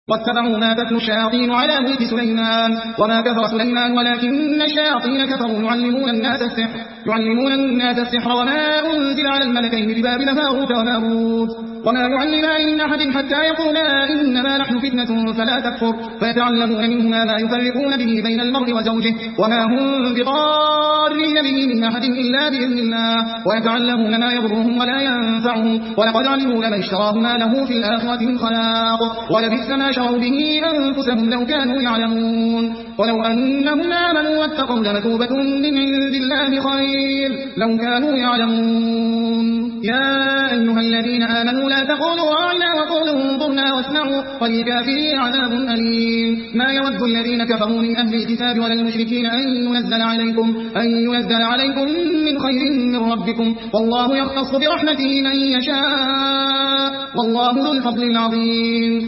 واتبعوا ما تتلو الشياطين على ملك سليمان وما كفر سليمان ولكن الشياطين كفروا يعلمون الناس السحر وما أنزل على الملكين ببابل هاروت وماروت وما يعلمان من أحد حتى يقولا إنما نحن فتنة فلا تكفر فيتعلمون منهما ما يفرقون به بين المرء وزوجه وما هم بضارين به من أحد إلا بإذن الله ويتعلمون ما يضرهم ولا ينفعهم ولقد علموا لمن اشتراه ما له في الآخرة من خلاق ولبئس ما شروا به أنفسهم لو كانوا يعلمون ولو أنهم آمنوا واتقوا لمثوبة من عند الله خير لو كانوا يعلمون يا أيها الذين آمنوا لا تقولوا راعنا وقولوا انظرنا واسمعوا وللكافرين عذاب أليم ما يود الذين كفروا من أهل الكتاب ولا المشركين أن ينزل عليكم من خير من ربكم والله يختص برحمته من يشاء والله ذو الفضل العظيم